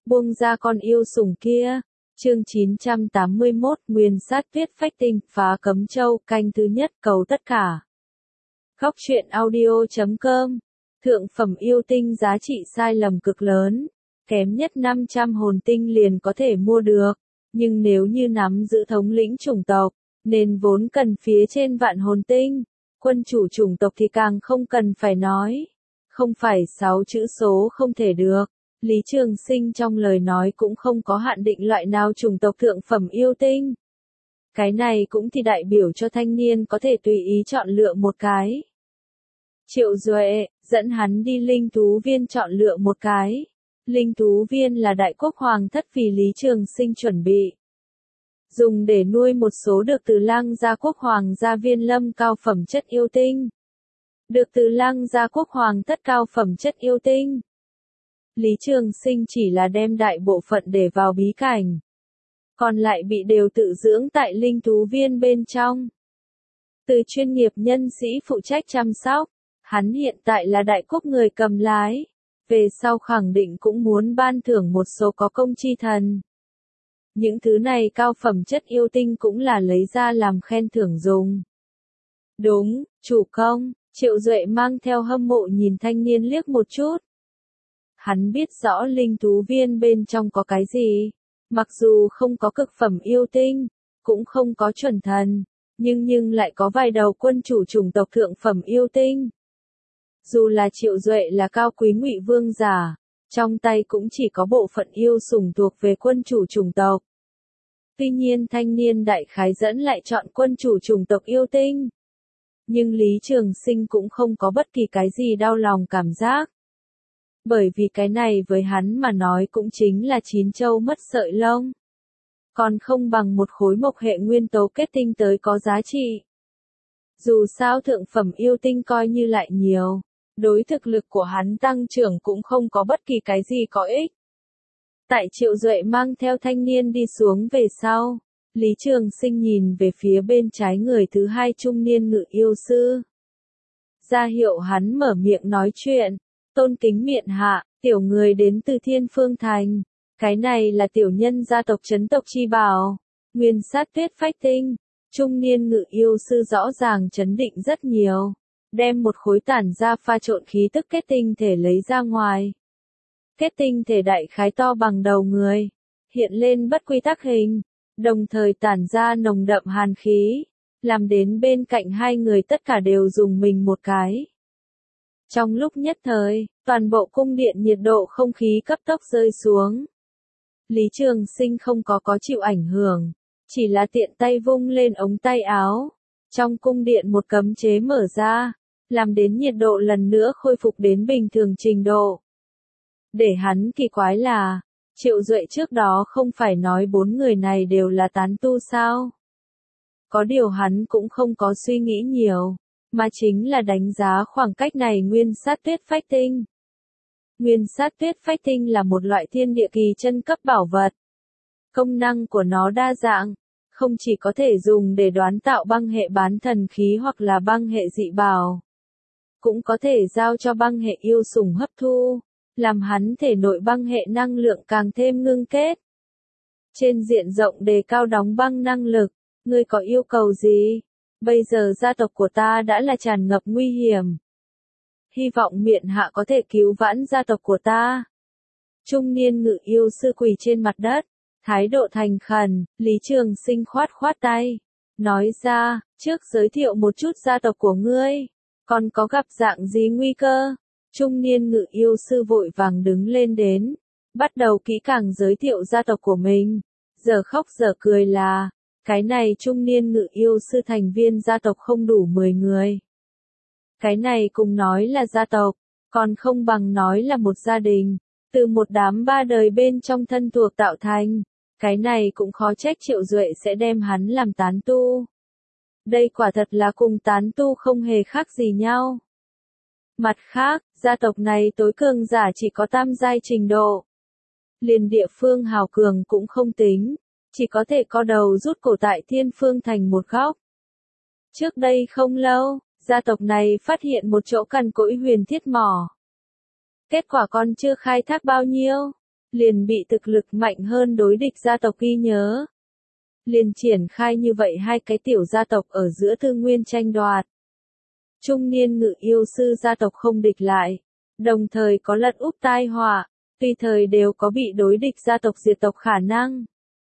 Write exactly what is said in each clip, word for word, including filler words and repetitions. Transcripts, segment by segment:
buông ra con yêu sủng kia. Chương chín trăm tám mươi mốt, Nguyên sát tuyết phách tinh, phá cấm châu, canh thứ nhất, cầu tất cả. Góc truyện audio chấm com. Thượng phẩm yêu tinh giá trị sai lầm cực lớn, kém nhất năm trăm hồn tinh liền có thể mua được, nhưng nếu như nắm giữ thống lĩnh chủng tộc, nên vốn cần phía trên vạn hồn tinh, quân chủ chủng tộc thì càng không cần phải nói. Không phải sáu chữ số không thể được. Lý Trường Sinh trong lời nói cũng không có hạn định loại nào chủng tộc thượng phẩm yêu tinh. Cái này cũng thì đại biểu cho thanh niên có thể tùy ý chọn lựa một cái. Triệu Duệ, dẫn hắn đi linh thú viên chọn lựa một cái. Linh thú viên là đại quốc hoàng thất vì Lý Trường Sinh chuẩn bị. Dùng để nuôi một số được từ Lăng gia quốc hoàng gia viên lâm cao phẩm chất yêu tinh. Được từ Lăng gia quốc hoàng thất cao phẩm chất yêu tinh. Lý Trường Sinh chỉ là đem đại bộ phận để vào bí cảnh. Còn lại bị đều tự dưỡng tại linh thú viên bên trong. Từ chuyên nghiệp nhân sĩ phụ trách chăm sóc, hắn hiện tại là đại quốc người cầm lái. Về sau khẳng định cũng muốn ban thưởng một số có công chi thần. Những thứ này cao phẩm chất yêu tinh cũng là lấy ra làm khen thưởng dùng. Đúng, chủ công, Triệu Duệ mang theo hâm mộ nhìn thanh niên liếc một chút. Hắn biết rõ linh thú viên bên trong có cái gì, mặc dù không có cực phẩm yêu tinh, cũng không có chuẩn thần, nhưng nhưng lại có vài đầu quân chủ chủng tộc thượng phẩm yêu tinh. Dù là Triệu Duệ là cao quý ngụy vương giả, trong tay cũng chỉ có bộ phận yêu sủng thuộc về quân chủ chủng tộc. Tuy nhiên thanh niên đại khái dẫn lại chọn quân chủ chủng tộc yêu tinh. Nhưng Lý Trường Sinh cũng không có bất kỳ cái gì đau lòng cảm giác. Bởi vì cái này với hắn mà nói cũng chính là chín châu mất sợi lông. Còn không bằng một khối mộc hệ nguyên tố kết tinh tới có giá trị. Dù sao thượng phẩm yêu tinh coi như lại nhiều, đối thực lực của hắn tăng trưởng cũng không có bất kỳ cái gì có ích. Tại Triệu Duệ mang theo thanh niên đi xuống về sau, Lý Trường Sinh nhìn về phía bên trái người thứ hai trung niên ngự yêu sư. Ra hiệu hắn mở miệng nói chuyện, tôn kính miện hạ, tiểu người đến từ Thiên Phương Thành. Cái này là tiểu nhân gia tộc chấn tộc chi bảo, Nguyên sát tuyết phách tinh. Trung niên ngự yêu sư rõ ràng chấn định rất nhiều, đem một khối tản ra pha trộn khí tức kết tinh thể lấy ra ngoài. Kết tinh thể đại khái to bằng đầu người, hiện lên bất quy tắc hình, đồng thời tản ra nồng đậm hàn khí, làm đến bên cạnh hai người tất cả đều dùng mình một cái. Trong lúc nhất thời, toàn bộ cung điện nhiệt độ không khí cấp tốc rơi xuống. Lý Trường Sinh không có có chịu ảnh hưởng, chỉ là tiện tay vung lên ống tay áo. Trong cung điện một cấm chế mở ra, làm đến nhiệt độ lần nữa khôi phục đến bình thường trình độ. Để hắn kỳ quái là, Triệu Duệ trước đó không phải nói bốn người này đều là tán tu sao? Có điều hắn cũng không có suy nghĩ nhiều, mà chính là đánh giá khoảng cách này nguyên sát tuyết phách tinh. Nguyên sát tuyết phách tinh là một loại thiên địa kỳ chân cấp bảo vật. Công năng của nó đa dạng, không chỉ có thể dùng để đoán tạo băng hệ bán thần khí hoặc là băng hệ dị bảo. Cũng có thể giao cho băng hệ yêu sủng hấp thu, làm hắn thể nội băng hệ năng lượng càng thêm ngưng kết. Trên diện rộng đề cao đóng băng năng lực, ngươi có yêu cầu gì? Bây giờ gia tộc của ta đã là tràn ngập nguy hiểm. Hy vọng miện hạ có thể cứu vãn gia tộc của ta. Trung niên ngự yêu sư quỳ trên mặt đất, thái độ thành khẩn. Lý Trường Sinh khoát khoát tay, nói ra, trước giới thiệu một chút gia tộc của ngươi, còn có gặp dạng gì nguy cơ? Trung niên ngự yêu sư vội vàng đứng lên đến, bắt đầu kỹ càng giới thiệu gia tộc của mình. Giờ khóc giờ cười là, cái này trung niên ngự yêu sư thành viên gia tộc không đủ mười người. Cái này cùng nói là gia tộc, còn không bằng nói là một gia đình, từ một đám ba đời bên trong thân thuộc tạo thành. Cái này cũng khó trách Triệu Duệ sẽ đem hắn làm tán tu. Đây quả thật là cùng tán tu không hề khác gì nhau. Mặt khác, gia tộc này tối cường giả chỉ có tam giai trình độ. Liền địa phương hào cường cũng không tính, chỉ có thể co đầu rút cổ tại Thiên Phương Thành một góc. Trước đây không lâu, gia tộc này phát hiện một chỗ cằn cỗi huyền thiết mỏ. Kết quả còn chưa khai thác bao nhiêu, liền bị thực lực mạnh hơn đối địch gia tộc ghi nhớ. Liền triển khai như vậy hai cái tiểu gia tộc ở giữa tư nguyên tranh đoạt. Trung niên ngự yêu sư gia tộc không địch lại, đồng thời có lật úp tai họa, tùy thời đều có bị đối địch gia tộc diệt tộc khả năng.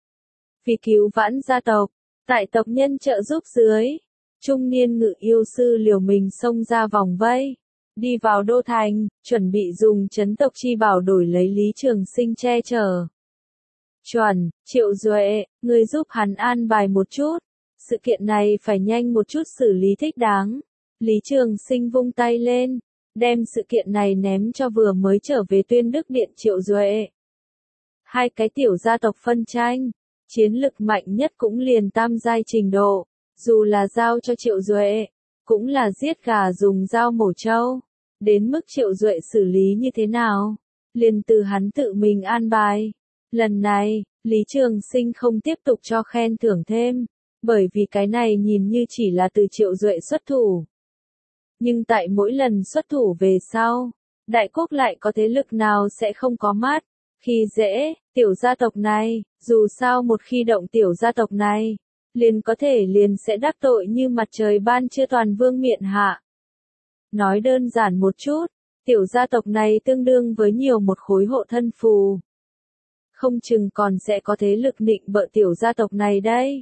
Vì cứu vãn gia tộc, tại tộc nhân trợ giúp dưới, trung niên ngự yêu sư liều mình xông ra vòng vây, đi vào đô thành, chuẩn bị dùng chấn tộc chi bảo đổi lấy Lý Trường Sinh che chở. Chuẩn, Triệu Duệ, người giúp hắn an bài một chút, sự kiện này phải nhanh một chút xử lý thích đáng. Lý Trường Sinh vung tay lên, đem sự kiện này ném cho vừa mới trở về Tuyên Đức Điện Triệu Duệ. Hai cái tiểu gia tộc phân tranh, chiến lực mạnh nhất cũng liền tam giai trình độ, dù là giao cho Triệu Duệ, cũng là giết gà dùng dao mổ trâu. Đến mức Triệu Duệ xử lý như thế nào, liền từ hắn tự mình an bài. Lần này, Lý Trường Sinh không tiếp tục cho khen thưởng thêm, bởi vì cái này nhìn như chỉ là từ Triệu Duệ xuất thủ. Nhưng tại mỗi lần xuất thủ về sau, đại quốc lại có thế lực nào sẽ không có mắt, khi dễ, tiểu gia tộc này, dù sao một khi động tiểu gia tộc này, liền có thể liền sẽ đắc tội như mặt trời ban trưa toàn vương miện hạ. Nói đơn giản một chút, tiểu gia tộc này tương đương với nhiều một khối hộ thân phù. Không chừng còn sẽ có thế lực nịnh bợ tiểu gia tộc này đây.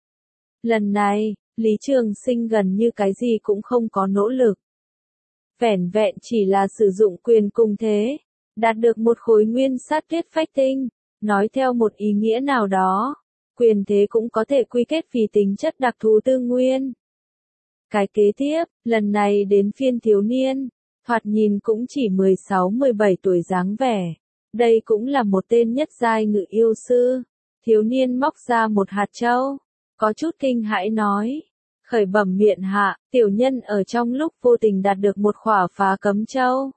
Lần này, Lý Trường Sinh gần như cái gì cũng không có nỗ lực. Vẻn vẹn chỉ là sử dụng quyền cung thế, đạt được một khối nguyên sát tuyết phách tinh, nói theo một ý nghĩa nào đó, quyền thế cũng có thể quy kết vì tính chất đặc thù tư nguyên. Cái kế tiếp, lần này đến phiên thiếu niên, thoạt nhìn cũng chỉ mười sáu mười bảy tuổi dáng vẻ. Đây cũng là một tên nhất giai ngự yêu sư. Thiếu niên móc ra một hạt châu, có chút kinh hãi nói. Khởi bẩm miện hạ, tiểu nhân ở trong lúc vô tình đạt được một khỏa phá cấm châu.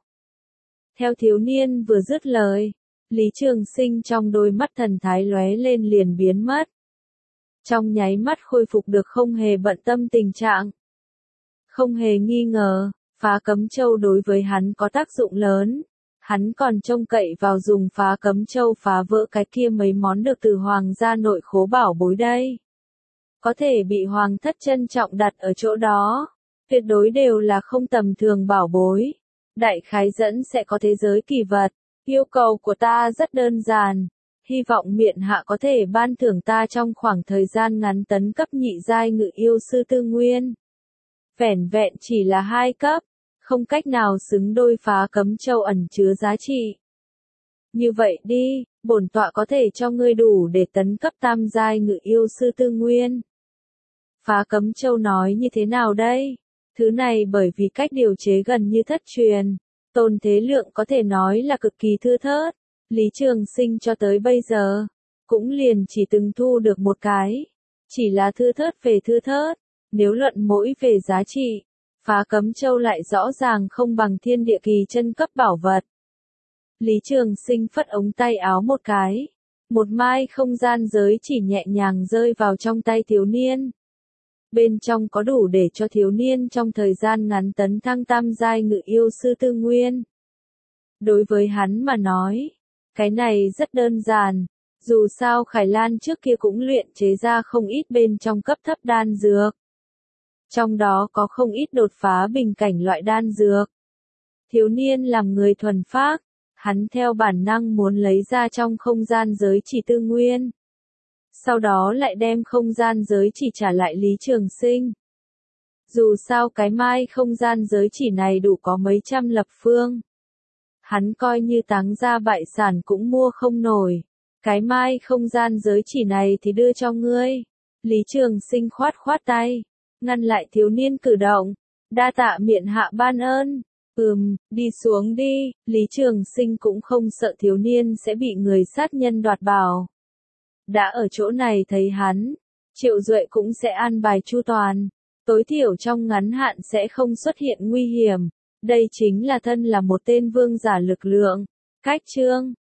Theo thiếu niên vừa dứt lời, Lý Trường Sinh trong đôi mắt thần thái lóe lên liền biến mất. Trong nháy mắt khôi phục được không hề bận tâm tình trạng. Không hề nghi ngờ, phá cấm châu đối với hắn có tác dụng lớn. Hắn còn trông cậy vào dùng phá cấm châu phá vỡ cái kia mấy món được từ hoàng gia nội khố bảo bối đây. Có thể bị hoàng thất trân trọng đặt ở chỗ đó, tuyệt đối đều là không tầm thường bảo bối. Đại khái dẫn sẽ có thế giới kỳ vật. Yêu cầu của ta rất đơn giản, hy vọng miện hạ có thể ban thưởng ta trong khoảng thời gian ngắn tấn cấp nhị giai ngự yêu sư tư nguyên. Vẻn vẹn chỉ là hai cấp, không cách nào xứng đôi phá cấm châu ẩn chứa giá trị. Như vậy đi, bổn tọa có thể cho ngươi đủ để tấn cấp tam giai ngự yêu sư tư nguyên. Phá cấm châu nói như thế nào đây? Thứ này bởi vì cách điều chế gần như thất truyền, tồn thế lượng có thể nói là cực kỳ thưa thớt. Lý Trường Sinh cho tới bây giờ, cũng liền chỉ từng thu được một cái. Chỉ là thưa thớt về thưa thớt, nếu luận mỗi về giá trị, phá cấm châu lại rõ ràng không bằng thiên địa kỳ chân cấp bảo vật. Lý Trường Sinh phất ống tay áo một cái, một mai không gian giới chỉ nhẹ nhàng rơi vào trong tay thiếu niên. Bên trong có đủ để cho thiếu niên trong thời gian ngắn tấn thăng tam giai ngự yêu sư tư nguyên. Đối với hắn mà nói, cái này rất đơn giản, dù sao Khải Lan trước kia cũng luyện chế ra không ít bên trong cấp thấp đan dược. Trong đó có không ít đột phá bình cảnh loại đan dược. Thiếu niên làm người thuần phác, hắn theo bản năng muốn lấy ra trong không gian giới chỉ tư nguyên. Sau đó lại đem không gian giới chỉ trả lại Lý Trường Sinh. Dù sao cái mai không gian giới chỉ này đủ có mấy trăm lập phương. Hắn coi như táng ra bại sản cũng mua không nổi. Cái mai không gian giới chỉ này thì đưa cho ngươi. Lý Trường Sinh khoát khoát tay, ngăn lại thiếu niên cử động. Đa tạ miện hạ ban ơn. Ừm, đi xuống đi. Lý Trường Sinh cũng không sợ thiếu niên sẽ bị người sát nhân đoạt bảo. Đã ở chỗ này thấy hắn, Triệu Duệ cũng sẽ an bài chu toàn, tối thiểu trong ngắn hạn sẽ không xuất hiện nguy hiểm. Đây chính là thân là một tên vương giả lực lượng. Cách chương